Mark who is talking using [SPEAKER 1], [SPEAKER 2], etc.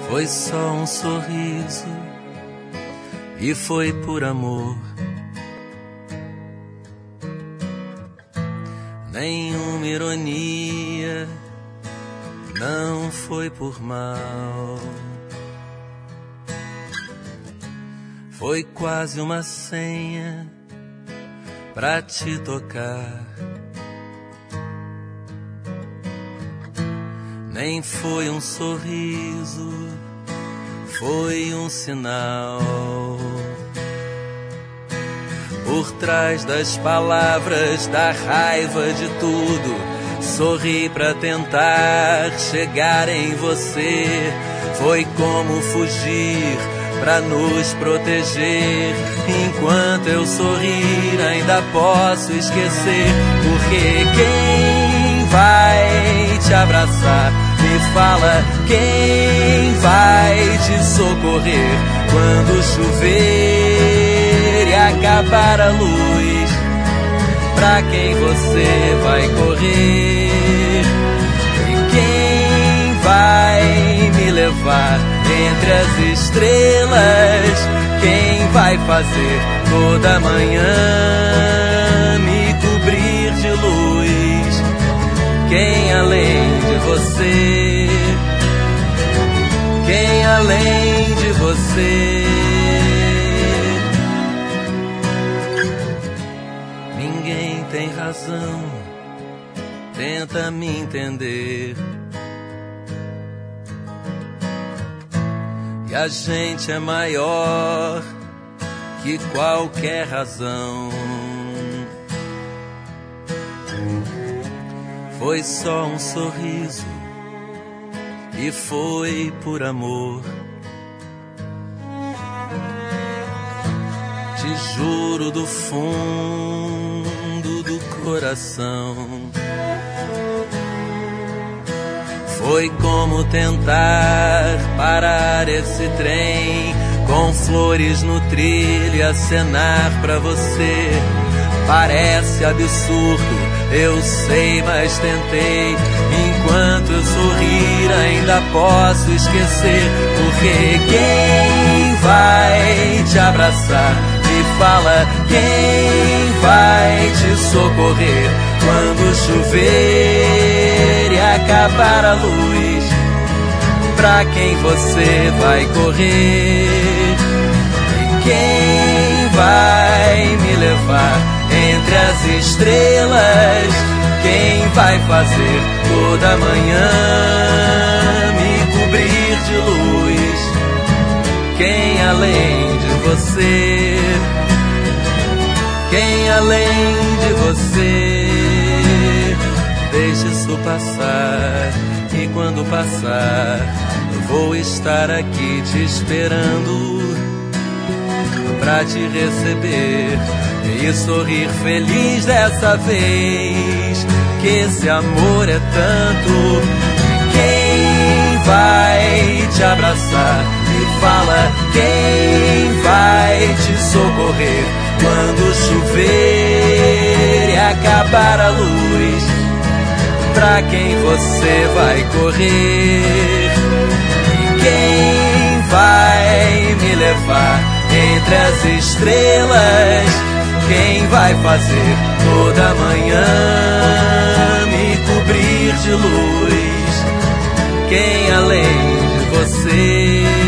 [SPEAKER 1] Foi só um sorriso e foi por amor. Nenhuma ironia, não foi por mal. Foi quase uma senha pra te tocar. Nem foi um sorriso, foi um sinal. Por trás das palavras, da raiva de tudo, sorri pra tentar chegar em você. Foi como fugir pra nos proteger. Enquanto eu sorrir, ainda posso esquecer. Porque quem vai te abraçar? Me fala, quem vai te socorrer quando chover e acabar a luz? Pra quem você vai correr? E quem vai me levar entre as estrelas? Quem vai fazer toda manhã me cobrir de luz? Quem além de você? Quem além de você? Ninguém tem razão, tenta me entender. E a gente é maior que qualquer razão. Foi só um sorriso e foi por amor. Te juro do fundo do coração. Foi como tentar parar esse trem, com flores no trilho e acenar pra você. Parece absurdo, eu sei, mas tentei. Enquanto eu sorrir, ainda posso esquecer. Porque quem vai te abraçar? Me fala, quem vai te socorrer quando chover e acabar a luz? Pra quem você vai correr? E quem vai me levar entre as estrelas? Quem vai fazer toda manhã me cobrir de luz? Quem além de você? Quem além de você? Deixe isso passar, e quando passar, eu vou estar aqui te esperando pra te receber e sorrir feliz dessa vez. Que esse amor é tanto. Quem vai te abraçar? Me fala, quem vai te socorrer quando chover e acabar a luz? Pra quem você vai correr? E quem vai me levar entre as estrelas? Quem vai fazer toda manhã me cobrir de luz? Quem além de você?